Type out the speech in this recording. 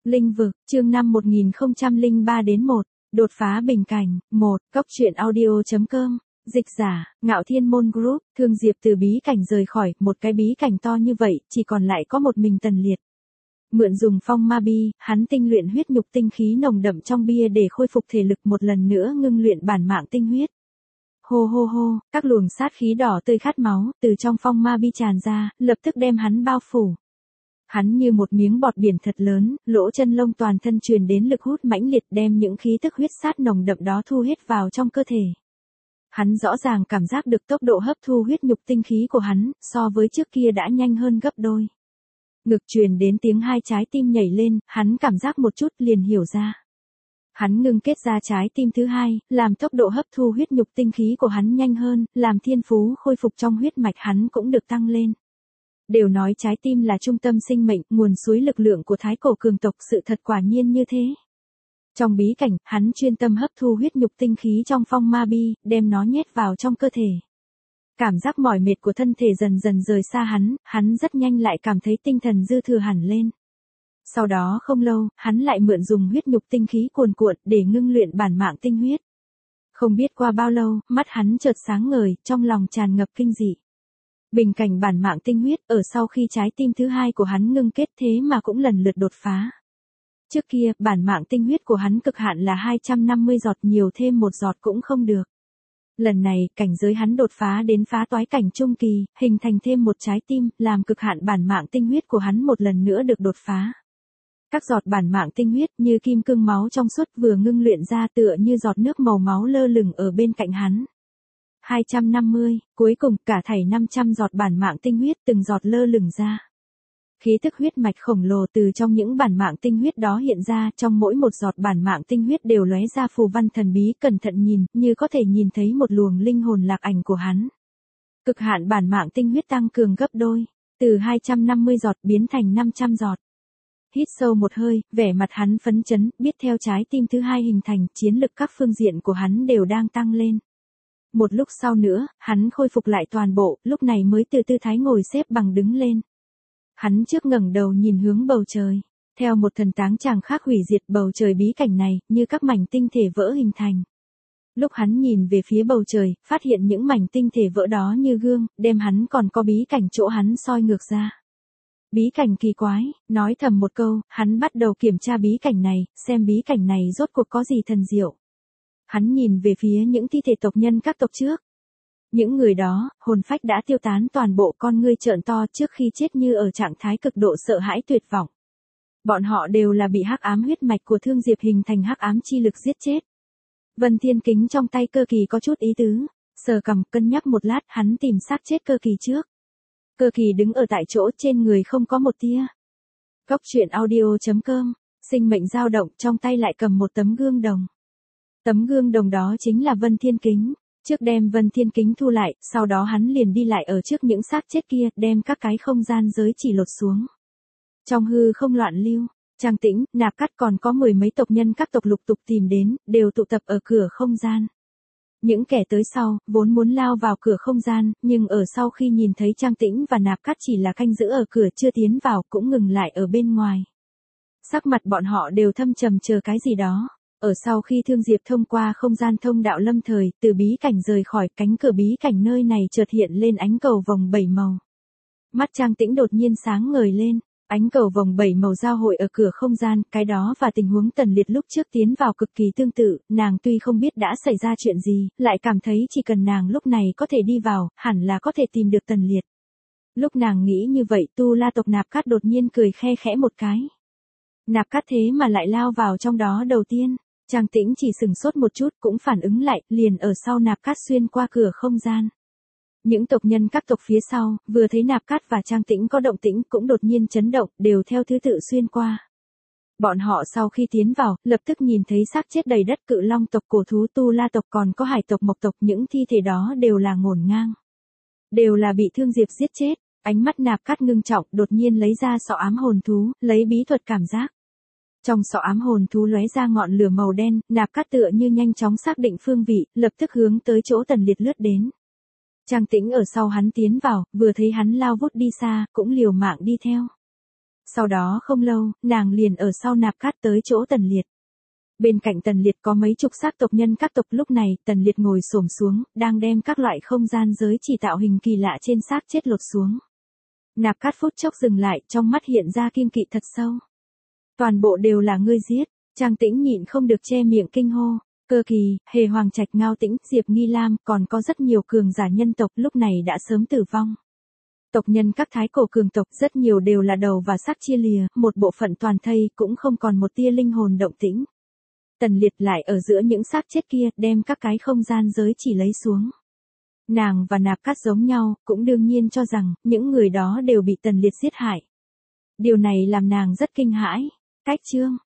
Linh vực, chương 5 1003 đến 1, đột phá bình cảnh, 1, Cốc truyện audio.com, dịch giả, Ngạo Thiên Môn Group, Thương Diệp từ bí cảnh rời khỏi, một cái bí cảnh to như vậy, chỉ còn lại có một mình Tần Liệt. Mượn dùng phong ma bi, hắn tinh luyện huyết nhục tinh khí nồng đậm trong bia để khôi phục thể lực một lần nữa ngưng luyện bản mạng tinh huyết. Hô hô hô, các luồng sát khí đỏ tươi khát máu, từ trong phong ma bi tràn ra, lập tức đem hắn bao phủ. Hắn như một miếng bọt biển thật lớn, lỗ chân lông toàn thân truyền đến lực hút mãnh liệt đem những khí tức huyết sát nồng đậm đó thu hết vào trong cơ thể. Hắn rõ ràng cảm giác được tốc độ hấp thu huyết nhục tinh khí của hắn, so với trước kia đã nhanh hơn gấp đôi. Ngực truyền đến tiếng hai trái tim nhảy lên, hắn cảm giác một chút liền hiểu ra. Hắn ngưng kết ra trái tim thứ hai, làm tốc độ hấp thu huyết nhục tinh khí của hắn nhanh hơn, làm thiên phú khôi phục trong huyết mạch hắn cũng được tăng lên. Đều nói trái tim là trung tâm sinh mệnh, nguồn suối lực lượng của thái cổ cường tộc, sự thật quả nhiên như thế. Trong bí cảnh, hắn chuyên tâm hấp thu huyết nhục tinh khí trong phong ma bi, đem nó nhét vào trong cơ thể. Cảm giác mỏi mệt của thân thể dần dần rời xa hắn rất nhanh lại cảm thấy tinh thần dư thừa hẳn lên. Sau đó không lâu, hắn lại mượn dùng huyết nhục tinh khí cuồn cuộn để ngưng luyện bản mạng tinh huyết. Không biết qua bao lâu, mắt hắn chợt sáng ngời, trong lòng tràn ngập kinh dị. Bình cảnh bản mạng tinh huyết, ở sau khi trái tim thứ hai của hắn ngưng kết thế mà cũng lần lượt đột phá. Trước kia, bản mạng tinh huyết của hắn cực hạn là 250 giọt, nhiều thêm một giọt cũng không được. Lần này, cảnh giới hắn đột phá đến phá toái cảnh trung kỳ, hình thành thêm một trái tim, làm cực hạn bản mạng tinh huyết của hắn một lần nữa được đột phá. Các giọt bản mạng tinh huyết như kim cương máu trong suốt vừa ngưng luyện ra tựa như giọt nước màu máu lơ lửng ở bên cạnh hắn. 250, cuối cùng cả thảy 500 giọt bản mạng tinh huyết từng giọt lơ lửng ra. Khí tức huyết mạch khổng lồ từ trong những bản mạng tinh huyết đó hiện ra, trong mỗi một giọt bản mạng tinh huyết đều lóe ra phù văn thần bí, cẩn thận nhìn, như có thể nhìn thấy một luồng linh hồn lạc ảnh của hắn. Cực hạn bản mạng tinh huyết tăng cường gấp đôi, từ 250 giọt biến thành 500 giọt. Hít sâu một hơi, vẻ mặt hắn phấn chấn, biết theo trái tim thứ hai hình thành, chiến lực các phương diện của hắn đều đang tăng lên. Một lúc sau nữa, hắn khôi phục lại toàn bộ, lúc này mới từ tư thái ngồi xếp bằng đứng lên. Hắn trước ngẩng đầu nhìn hướng bầu trời. Theo một thần táng chàng khác hủy diệt bầu trời bí cảnh này, như các mảnh tinh thể vỡ hình thành. Lúc hắn nhìn về phía bầu trời, phát hiện những mảnh tinh thể vỡ đó như gương, đem hắn còn có bí cảnh chỗ hắn soi ngược ra. Bí cảnh kỳ quái, nói thầm một câu, hắn bắt đầu kiểm tra bí cảnh này, xem bí cảnh này rốt cuộc có gì thần diệu. Hắn nhìn về phía những thi thể tộc nhân các tộc trước. Những người đó, hồn phách đã tiêu tán toàn bộ, con ngươi trợn to trước khi chết như ở trạng thái cực độ sợ hãi tuyệt vọng. Bọn họ đều là bị hắc ám huyết mạch của Thương Diệp hình thành hắc ám chi lực giết chết. Vân Thiên Kính trong tay Cơ Kỳ có chút ý tứ, sờ cằm cân nhắc một lát, hắn tìm xác chết Cơ Kỳ trước. Cơ Kỳ đứng ở tại chỗ, trên người không có một tia. Cốc truyện audio.com, sinh mệnh dao động, trong tay lại cầm một tấm gương đồng. Tấm gương đồng đó chính là Vân Thiên Kính. Trước đem Vân Thiên Kính thu lại, sau đó hắn liền đi lại ở trước những xác chết kia, đem các cái không gian giới chỉ lột xuống. Trong hư không loạn lưu, Trang Tĩnh, Nạp Cắt còn có mười mấy tộc nhân các tộc lục tục tìm đến, đều tụ tập ở cửa không gian. Những kẻ tới sau, vốn muốn lao vào cửa không gian, nhưng ở sau khi nhìn thấy Trang Tĩnh và Nạp Cắt chỉ là canh giữ ở cửa chưa tiến vào, cũng ngừng lại ở bên ngoài. Sắc mặt bọn họ đều thâm trầm chờ cái gì đó. Ở sau khi Thương Diệp thông qua không gian thông đạo lâm thời, từ bí cảnh rời khỏi, cánh cửa bí cảnh nơi này chợt hiện lên ánh cầu vồng 7 màu. Mắt Trang Tĩnh đột nhiên sáng ngời lên, ánh cầu vồng 7 màu giao hội ở cửa không gian, cái đó và tình huống Tần Liệt lúc trước tiến vào cực kỳ tương tự, nàng tuy không biết đã xảy ra chuyện gì, lại cảm thấy chỉ cần nàng lúc này có thể đi vào, hẳn là có thể tìm được Tần Liệt. Lúc nàng nghĩ như vậy, Tu La tộc Nạp Cát đột nhiên cười khe khẽ một cái. Nạp Cát thế mà lại lao vào trong đó đầu tiên. Trang Tĩnh chỉ sừng sốt một chút cũng phản ứng lại, liền ở sau Nạp Cát xuyên qua cửa không gian. Những tộc nhân các tộc phía sau, vừa thấy Nạp Cát và Trang Tĩnh có động tĩnh cũng đột nhiên chấn động, đều theo thứ tự xuyên qua. Bọn họ sau khi tiến vào, lập tức nhìn thấy xác chết đầy đất, Cự Long tộc, cổ thú Tu La tộc, còn có Hải tộc, Mộc tộc, những thi thể đó đều là ngổn ngang. Đều là bị Thương Diệp giết chết. Ánh mắt Nạp Cát ngưng trọng, đột nhiên lấy ra sọ ám hồn thú, lấy bí thuật cảm giác. Trong sọ ám hồn thú lóe ra ngọn lửa màu đen, Nạp Cát tựa như nhanh chóng xác định phương vị, lập tức hướng tới chỗ Tần Liệt lướt đến. Trang Tĩnh ở sau hắn tiến vào, vừa thấy hắn lao vút đi xa, cũng liều mạng đi theo. Sau đó không lâu, nàng liền ở sau nạp cát tới chỗ Tần Liệt. Bên cạnh Tần Liệt có mấy chục xác tộc nhân các tộc, lúc này Tần Liệt ngồi xổm xuống, đang đem các loại không gian giới chỉ tạo hình kỳ lạ trên xác chết lột xuống. Nạp cát phút chốc dừng lại, trong mắt hiện ra kiêng kỵ thật sâu. Toàn bộ đều là ngươi giết. Trang Tĩnh nhịn không được che miệng kinh hô. Cơ Kỳ, Hề Hoàng Trạch, Ngao Tĩnh, Diệp Nghi Lam, còn có rất nhiều cường giả nhân tộc lúc này đã sớm tử vong. Tộc nhân các thái cổ cường tộc rất nhiều đều là đầu và xác chia lìa, một bộ phận toàn thây, cũng không còn một tia linh hồn động tĩnh. Tần Liệt lại ở giữa những xác chết kia, đem các cái không gian giới chỉ lấy xuống. Nàng và Nạp Cát giống nhau, cũng đương nhiên cho rằng, những người đó đều bị Tần Liệt giết hại. Điều này làm nàng rất kinh hãi. Cách chương